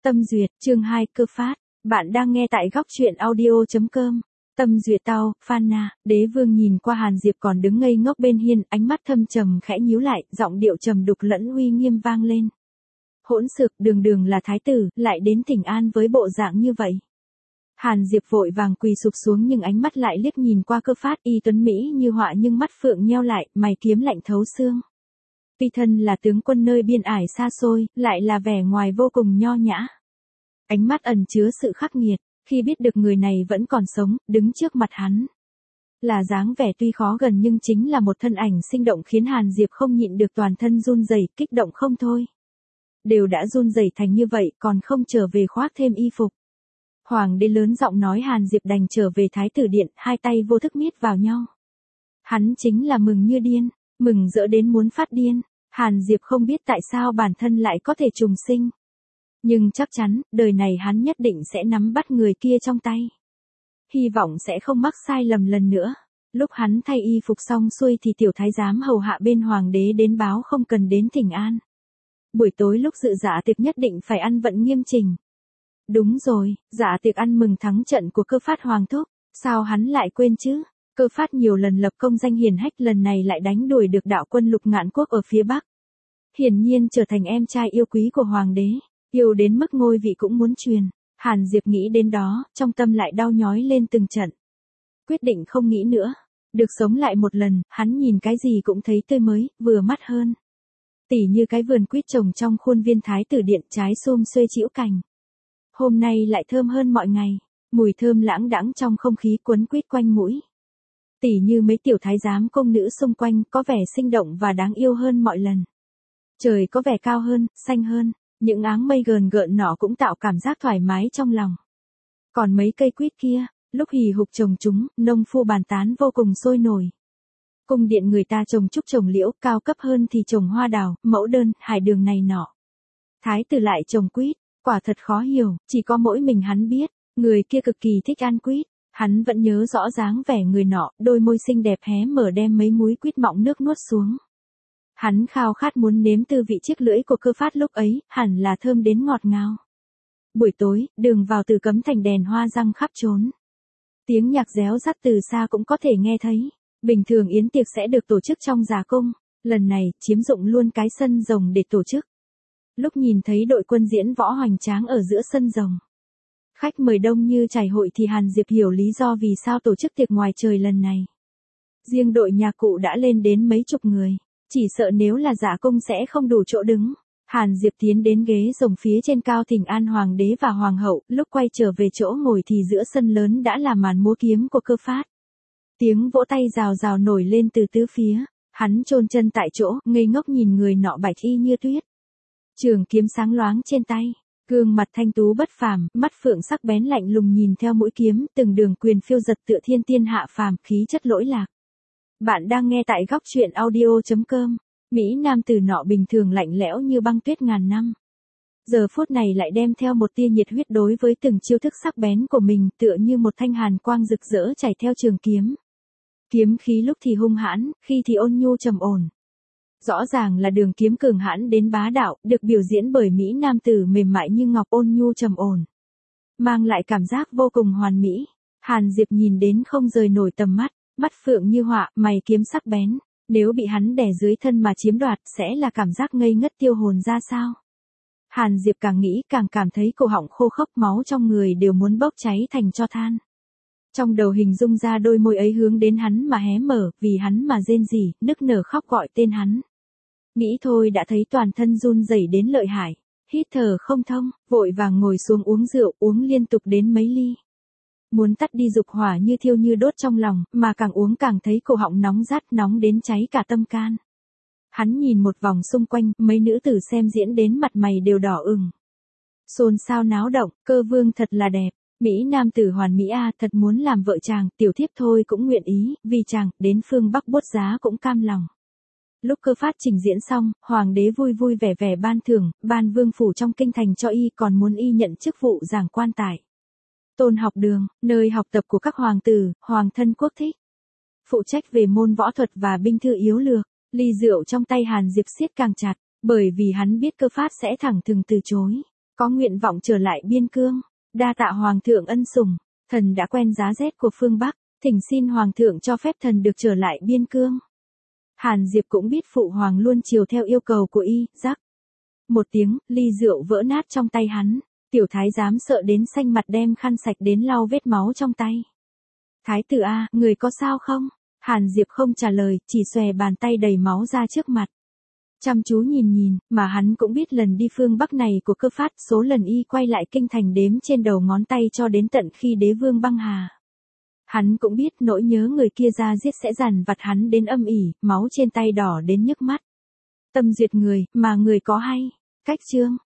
Tâm duyệt, chương 2, cơ phát. Bạn đang nghe tại góc truyện audio.com. Tâm duyệt tao, Phanna, đế vương nhìn qua Hàn Diệp còn đứng ngây ngốc bên hiên, ánh mắt thâm trầm khẽ nhíu lại, giọng điệu trầm đục lẫn uy nghiêm vang lên. Hỗn xược, đường đường là thái tử, lại đến thỉnh an với bộ dạng như vậy. Hàn Diệp vội vàng quỳ sụp xuống nhưng ánh mắt lại liếc nhìn qua cơ phát, y tuấn mỹ như họa nhưng mắt phượng nheo lại, mày kiếm lạnh thấu xương. Tuy thân là tướng quân nơi biên ải xa xôi, lại là vẻ ngoài vô cùng nho nhã. Ánh mắt ẩn chứa sự khắc nghiệt, khi biết được người này vẫn còn sống, đứng trước mặt hắn. Là dáng vẻ tuy khó gần nhưng chính là một thân ảnh sinh động khiến Hàn Diệp không nhịn được toàn thân run rẩy, kích động không thôi. Đều đã run rẩy thành như vậy còn không trở về khoác thêm y phục. Hoàng đế lớn giọng nói Hàn Diệp đành trở về thái tử điện, hai tay vô thức miết vào nhau. Hắn chính là mừng như điên, mừng rỡ đến muốn phát điên. Hàn Diệp không biết tại sao bản thân lại có thể trùng sinh. Nhưng chắc chắn, đời này hắn nhất định sẽ nắm bắt người kia trong tay. Hy vọng sẽ không mắc sai lầm lần nữa. Lúc hắn thay y phục xong xuôi thì tiểu thái giám hầu hạ bên hoàng đế đến báo không cần đến thỉnh an. Buổi tối lúc dự dạ tiệc nhất định phải ăn vận nghiêm chỉnh. Đúng rồi, dạ tiệc ăn mừng thắng trận của cơ phát hoàng thúc, sao hắn lại quên chứ? Cơ phát nhiều lần lập công danh hiển hách, lần này lại đánh đuổi được đạo quân Lục Ngạn Quốc ở phía Bắc. Hiển nhiên trở thành em trai yêu quý của hoàng đế, yêu đến mức ngôi vị cũng muốn truyền. Hàn Diệp nghĩ đến đó, trong tâm lại đau nhói lên từng trận. Quyết định không nghĩ nữa, được sống lại một lần, hắn nhìn cái gì cũng thấy tươi mới, vừa mắt hơn. Tỉ như cái vườn quýt trồng trong khuôn viên thái tử điện, trái xum xuê chĩu cành. Hôm nay lại thơm hơn mọi ngày, mùi thơm lãng đãng trong không khí quấn quýt quanh mũi. Tỉ như mấy tiểu thái giám công nữ xung quanh có vẻ sinh động và đáng yêu hơn mọi lần. Trời có vẻ cao hơn, xanh hơn, những áng mây gờn gợn nọ cũng tạo cảm giác thoải mái trong lòng. Còn mấy cây quýt kia, lúc hì hục trồng chúng, nông phu bàn tán vô cùng sôi nổi. Cung điện người ta trồng trúc trồng liễu, cao cấp hơn thì trồng hoa đào, mẫu đơn, hải đường này nọ. Thái tử lại trồng quýt, quả thật khó hiểu, chỉ có mỗi mình hắn biết, người kia cực kỳ thích ăn quýt. Hắn vẫn nhớ rõ dáng vẻ người nọ, đôi môi xinh đẹp hé mở đem mấy múi quýt mọng nước nuốt xuống. Hắn khao khát muốn nếm tư vị chiếc lưỡi của cơ phát lúc ấy, hẳn là thơm đến ngọt ngào. Buổi tối, đường vào Từ Cấm thành đèn hoa răng khắp trốn. Tiếng nhạc réo rắt từ xa cũng có thể nghe thấy. Bình thường yến tiệc sẽ được tổ chức trong Già Cung, lần này chiếm dụng luôn cái sân rồng để tổ chức. Lúc nhìn thấy đội quân diễn võ hoành tráng ở giữa sân rồng, khách mời đông như chảy hội thì Hàn Diệp hiểu lý do vì sao tổ chức tiệc ngoài trời lần này. Riêng đội nhạc cụ đã lên đến mấy chục người, chỉ sợ nếu là Dạ Cung sẽ không đủ chỗ đứng. Hàn Diệp tiến đến ghế rồng phía trên cao thỉnh an hoàng đế và hoàng hậu, lúc quay trở về chỗ ngồi thì giữa sân lớn đã là màn múa kiếm của cơ phát. Tiếng vỗ tay rào rào nổi lên từ tứ phía, hắn chôn chân tại chỗ, ngây ngốc nhìn người nọ bạch y như tuyết. Trường kiếm sáng loáng trên tay. Gương mặt thanh tú bất phàm, mắt phượng sắc bén lạnh lùng nhìn theo mũi kiếm, từng đường quyền phiêu giật tựa thiên tiên hạ phàm, khí chất lỗi lạc. Bạn đang nghe tại góc truyện audio.com. Mỹ nam tử nọ bình thường lạnh lẽo như băng tuyết ngàn năm. Giờ phút này lại đem theo một tia nhiệt huyết đối với từng chiêu thức sắc bén của mình, tựa như một thanh hàn quang rực rỡ chảy theo trường kiếm. Kiếm khí lúc thì hung hãn, khi thì ôn nhu trầm ổn. Rõ ràng là đường kiếm cường hãn đến bá đạo, được biểu diễn bởi Mỹ nam tử mềm mại như ngọc ôn nhu trầm ổn. Mang lại cảm giác vô cùng hoàn mỹ. Hàn Diệp nhìn đến không rời nổi tầm mắt, mắt phượng như họa, mày kiếm sắc bén. Nếu bị hắn đè dưới thân mà chiếm đoạt sẽ là cảm giác ngây ngất tiêu hồn ra sao. Hàn Diệp càng nghĩ càng cảm thấy cổ họng khô khốc, máu trong người đều muốn bốc cháy thành tro than. Trong đầu hình dung ra đôi môi ấy hướng đến hắn mà hé mở, vì hắn mà rên rỉ, nức nở khóc gọi tên hắn. Nghĩ thôi đã thấy toàn thân run rẩy đến lợi hại, hít thở không thông, vội vàng ngồi xuống uống rượu, uống liên tục đến mấy ly. Muốn tắt đi dục hỏa như thiêu như đốt trong lòng, mà càng uống càng thấy cổ họng nóng rát, nóng đến cháy cả tâm can. Hắn nhìn một vòng xung quanh, mấy nữ tử xem diễn đến mặt mày đều đỏ ửng. Xôn xao náo động, cơ vương thật là đẹp, Mỹ nam tử hoàn mỹ a, thật muốn làm vợ chàng, tiểu thiếp thôi cũng nguyện ý, vì chàng, đến phương Bắc bốt giá cũng cam lòng. Lúc cơ phát trình diễn xong, hoàng đế vui vui vẻ vẻ ban thưởng, ban vương phủ trong kinh thành cho y, còn muốn y nhận chức vụ giảng quan tại Tôn học đường, nơi học tập của các hoàng tử, hoàng thân quốc thích. Phụ trách về môn võ thuật và binh thư yếu lược. Ly rượu trong tay Hàn Diệp siết càng chặt, bởi vì hắn biết cơ phát sẽ thẳng thừng từ chối. có nguyện vọng trở lại biên cương, đa tạ hoàng thượng ân sủng, thần đã quen giá rét của phương Bắc, thỉnh xin hoàng thượng cho phép thần được trở lại biên cương. Hàn Diệp cũng biết phụ hoàng luôn chiều theo yêu cầu của y, rắc. Một tiếng, ly rượu vỡ nát trong tay hắn, tiểu thái giám sợ đến xanh mặt đem khăn sạch đến lau vết máu trong tay. Thái tử a, người có sao không? Hàn Diệp không trả lời, chỉ xòe bàn tay đầy máu ra trước mặt. Chăm chú nhìn, mà hắn cũng biết lần đi phương Bắc này của Cơ Phát, số lần y quay lại kinh thành đếm trên đầu ngón tay cho đến tận khi đế vương băng hà. Hắn cũng biết nỗi nhớ người kia ra giết sẽ dằn vặt hắn đến âm ỉ, máu trên tay đỏ đến nhức mắt. Tâm duyệt người, mà người có hay. Cách chương.